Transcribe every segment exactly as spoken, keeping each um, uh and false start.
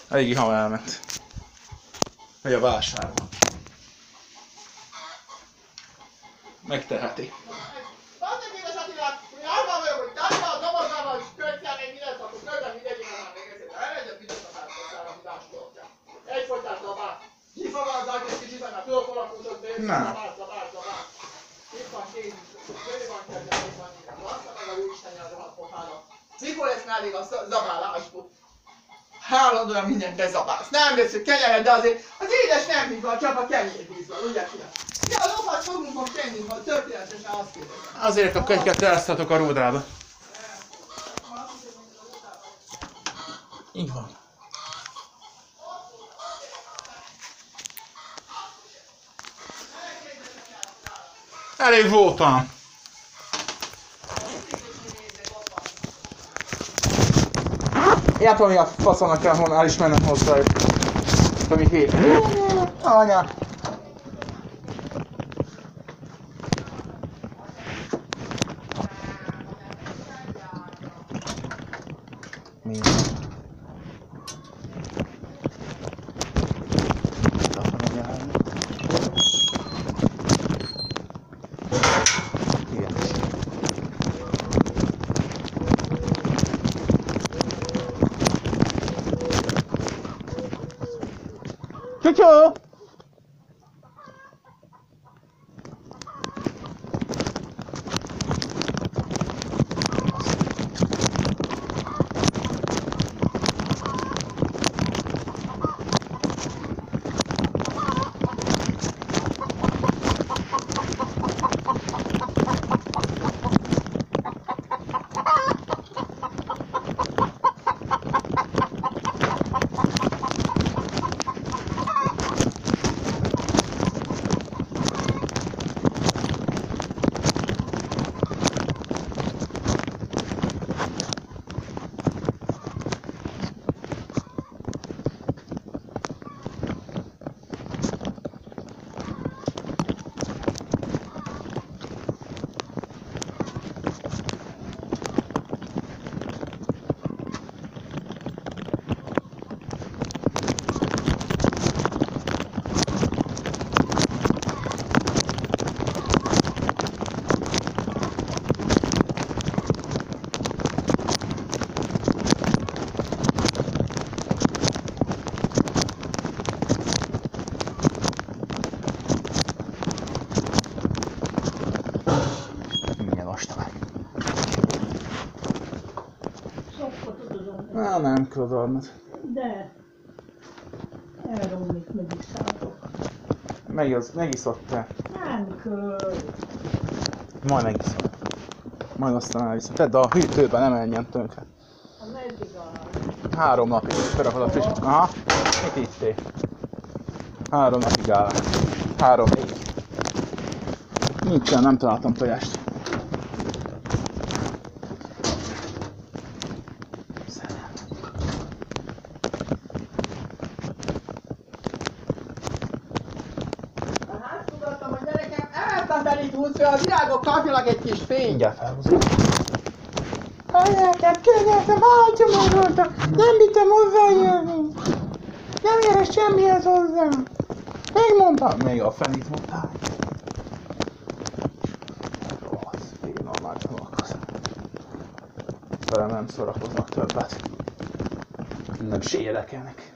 Eléggé hamar elment. Vagy a vásárban. Megteheti. Azt mondja, hogy Attilát, hogy arra vagyok, hogy tárgyal a dobozával, és kötjel még mindent, akkor közben mindegyik már megeszed. Elmegyek mindent a háztartára, amit áskodják. Egyfolytán zabál. Kifogalmazzák egy kicsit, mert tudok olakultok, de zabál, zabál, zabál. Itt van két, körül van kezdve, itt van minden. Bassza meg a jóisteni az rohadt pofának. Mikor lesz már elég a zabálásból? Állandóan mindent bezabálsz. Nem vesz, hogy kenyered, de azért az édes nem hívva, csak a kenyérbízban, ugye fiam? Ja, a lopát fogunk most tenni, ha történetesen azt kérdezem. Azért a könyveket elsztatok a ródába. Így van. Elég voltam. Ilyet valami a faszomnak kell volna el is mennem hozzájuk. Ami hét. Anya. Mi? Csúcsú! Na, nem kell adnod. De. Elromlik, megiszálltok. Megiszod te. Nem kell. Majd megiszod. Majd aztán elviszod. Tedd a hűtőben, nem menjen tönkre. A meddig áll? Három napig, berakod a friss... Aha, mit ittél? Három napig áll. Három év. Nincsen, nem találtam tojást. A virágok kapjanak egy kis fényt! Mindjárt felhúzom. Anyákat kérjetek, hagyja magadnak! Nem vittem hozzájönni! Nem éres semmihez hozzá! Megmondtam! Még a fenit mondtál. Rohadt, fél már csalakasz. Velem nem szórakoznak többet. Nem se érdekelnek.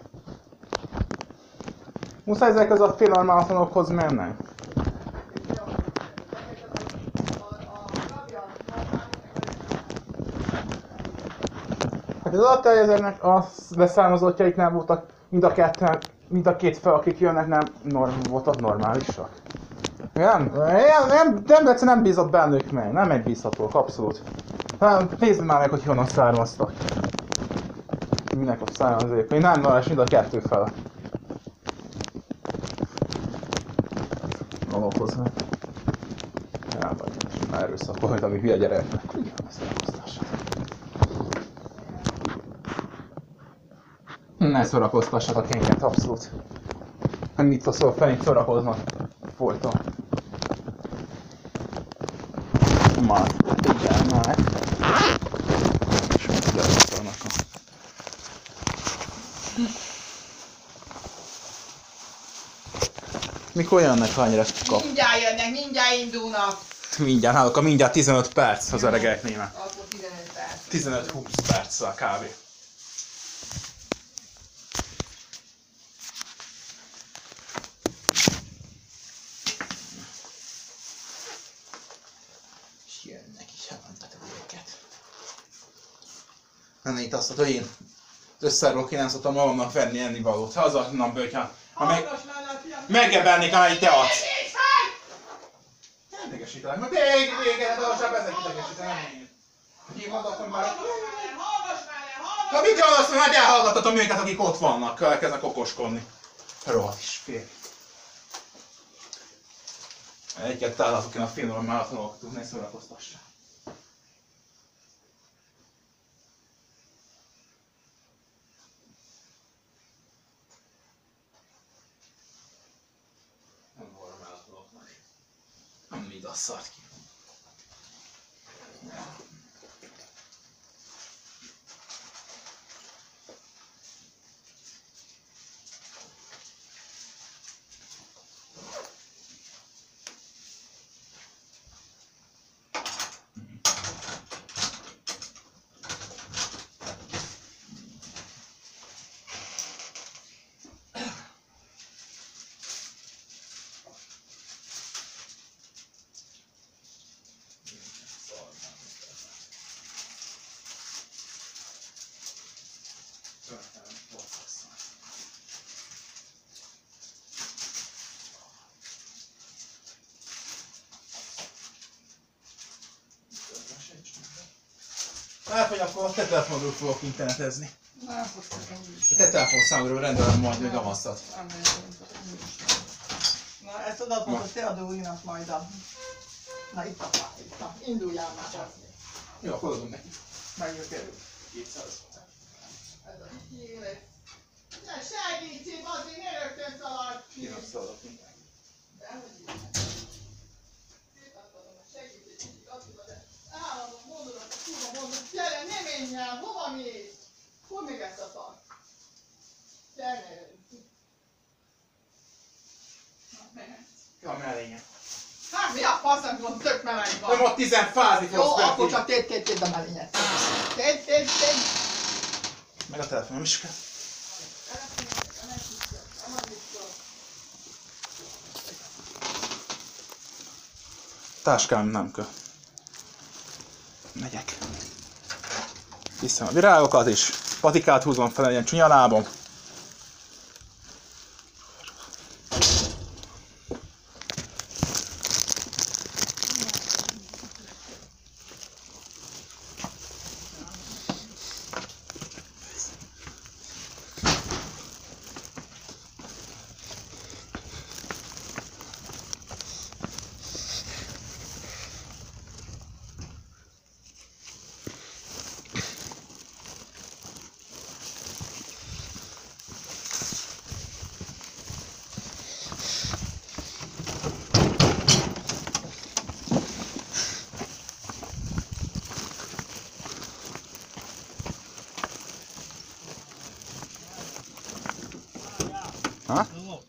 Muszáj ezek az a félelmálatlanokhoz mennek. Hát az adateljezernek a leszármazottjaiknál voltak mind a, ketten, mind a két fel, akik jönnek, nem norm, voltak normálisak. Nem, nem, nem, nem, nem bízott bennük meg, nem megbízhatók, abszolút. Nem, nézd már meg, hogy honnan származtak. Minek ott származik, még nem normális, mind a kettő fel. Gondolkozom. Nem vagy, már erőszakolt, ami hülye gyereknek. Igen, ezt elhoztássad. Ne szórakoztassatok engem, abszolút. Nem mit szól fel, itt szórakoznak. Folyton. Már. Igen, már. És most ugyanaztanak a... Mikor jönnek, ha annyira kap? Mindjárt jönnek, mindjárt indulnak. Mindjárt, náluk a mindjárt tizenöt perc az öregeknél már. Akkor tizenöt perc. tizenöt-húsz perc a kb. És jönnek is, elmentek a őket. Ennél itt azt mondta, hogy én összeállról ki nem szoktam magamnak venni ennivalót. Ha az a nem bő, hogyha ha meg, meggebelnék, amely te adsz. Nem idegesítelek, mert végig, végig, de a sebb ezek idegesítenek. Kimondottam már. Ha mit kell azt mondani, hogy elhallgattatom őket, akik ott vannak, elkezdenek okoskodni. Rohadt is fél. Egyet találhatok én a filmről, már alkalmatok, ne szórakoztassák. Nem varom el a dolognak. Nem mind a szart ki. Hát, hogy akkor a te telefonodról fogok internetezni. Na, akkor szerintem is. A te telefonszámodról rendelem majd még a masszat. Na, ezt odaadod a te adóinak majd a... Na, itt a pár, itt a... Induljál már hozni. Jó, akkor adom neki. Mennyi kerül? kétszáz. Ez a hílet. Ne segítség, azért ne rögtön szalad ki. Én azt adok neki. Dehogy is. Szétadom a segítség, kicsit azt mondod, de állandóan mondod, azt a kurva mondod, gyere, ne menj el, hova mész? Hol még ezt a szart? Gyere, na, mehetsz. Ja, mellénye. Hát mi a fasznak van, tök meleg van. Nem ott tizen fázni fogsz. Jó, Berti. akkor csak téd, téd, téd a mellényet. Téd, téd, téd. Meg a telefonom is kell. Táskám nem kell. Megyek. Viszem a virágokat is. Patikát húzom fel, ilyen csúnya lábom. Ha?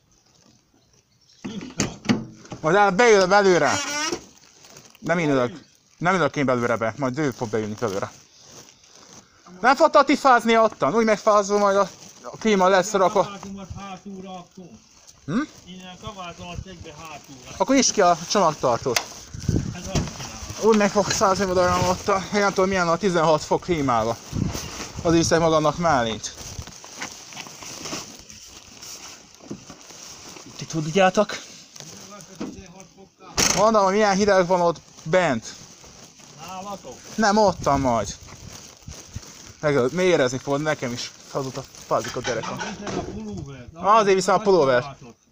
Majd el beül belőle. Nem én ülök. Nem ülök én belőle be, majd ő fog beülni belőle. Nem fog Tati fázni ottan, úgy megfázol, majd a, a klíma lesz rakva. Hátulra akkor. Hm? Innen kaváltomat egybe hátulra. Akkor is ki a csomagtartót. Ez azt csinálom. Úgy meg fog százni oda ottan. Én nem tudom milyen a tizenhat fok klímával. Az iszek magamnak mellényt. Ti tudjátok? Mondom, hogy milyen hideg van ott bent. Nálatok? Nem, ottan majd. Meg még érezni fogod, nekem is azóta fázik a derekam. Viszed a pulóvert. Azért viszem a pulóvert.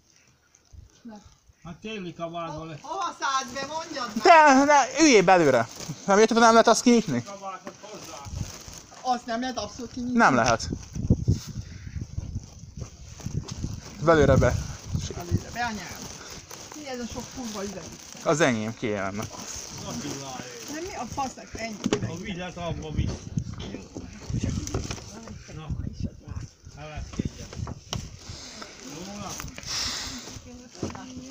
Hát téli kabátban lesz. Hova szállsz be, mondjad meg? De, de üljél belőle. Nem érted, hogy nem lehet azt kinyitni? Kabátot hozzá. Azt nem lehet abszolút kinyitni. Nem lehet. Belőle be. Előre, be anyám. Mi ez a sok kurva üveg? Az enyém, kérem. Attiláé. Nem mi a fasznak ennyi A üveg? vizet abba visz. Na, helyezkedjen. Róla.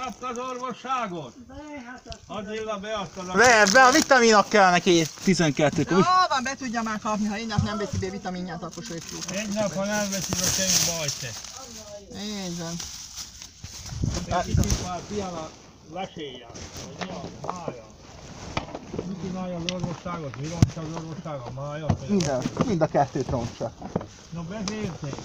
Beadta az orvosságot? De hát azt Adjél beadtad a... Le, be a vitaminok kell neki tizenkettőkor. Jó van, be tudja már kapni, ha egy nap nem veszi be vitaminját, akkor sőt jó. Egy nap, ha nem veszik, a semmi baj te. Így van. Egy kicsit már pihen a lesélyel, vagy mi a mája. Mit csinálja az orvosságot? Mi rontja az orvosságot? Mája? Minden, mind a kettőt roncsa. No beszélték.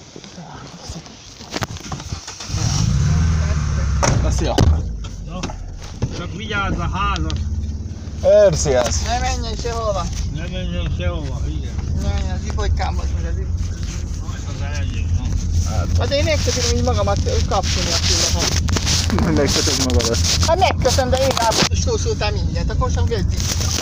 Na, szia! No, csak vigyázz a házat. Őrzi ez! Ne menjen sehova. Ne menjen sehova, igen. Ne menjen az ibolykámhoz, meg az iboly. Majd az eljön, no. Hát én megkötöm így magamat kapcsolni a különböző. Megkötöd magadat. Hát megkötöm, de én áposztószoltál mindent, akkor sem végig.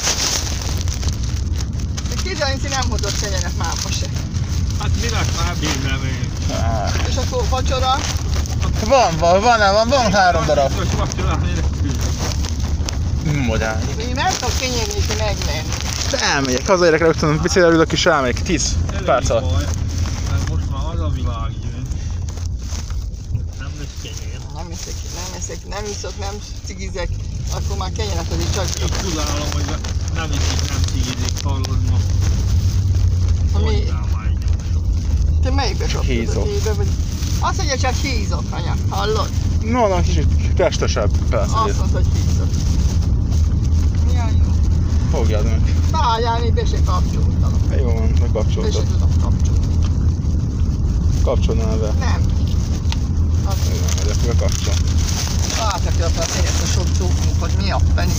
Kézzelni nem hozott tegyenek máma se. Hát mi lesz már bírnem én? És akkor vacsora. Van, van, van, van, van három darab. Most vacsorát nélkül. Modern. Én nem tudok kenyérni és megmenni. De elmegyek, hazaérek rögtön, biciklivel ülök és elmegyek. tíz perc alatt. Baj, mert most már az a világ jön. Nem lesz kenyér. Nem eszek, nem eszek, nem iszok, nem cigizek, akkor már kenyeret azért csak... Csak tudálom, hogy nem iszik, nem cigizik, hallod ma. Ami... Mondjál már egy nyomsot. Te melyikbe kaptad? Hízok. Az ébe, vagy... Azt mondja, csak hízok, anya, hallod? No, no, kicsit testesebb, persze. Azt mondta, hogy hízok. Milyen jó. Fogjad meg. Várjál, még be se kapcsoltam. Jó van, Be se megkapcsoltad. tudom kapcsolni. Kapcsolnál be. Nem. Azt Én nem megyek, bekapcsol. láthatja a ezt a sok csókmunkat, mi a fenni?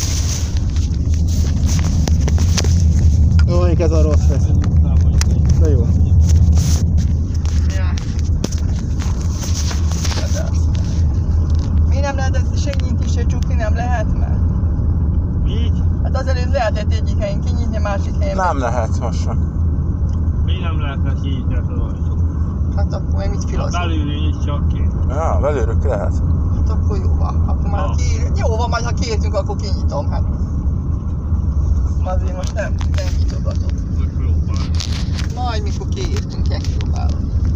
Jó, még ez a rossz lesz. De jó. Ja. Mi nem lehet ezt senkit is csukni, nem lehet már? Mi? Hát azelőtt lehetett egyik helyen kinyitni, másik helyen. Nem lehet most sem. Mi nem lehetne kinyitni ezt az ajtót? Hát akkor meg mit A filozol? belülről nyitj csak ki. Ja, belőlük lehet. Hát akkor jó van. Akkor már Ah. kiír... Jó van, majd ha kiértünk, akkor kinyitom. Hát. Azért most nem, nem nyitogatom. Hogy próbálj. Majd mikor kiírtunk, megpróbálom.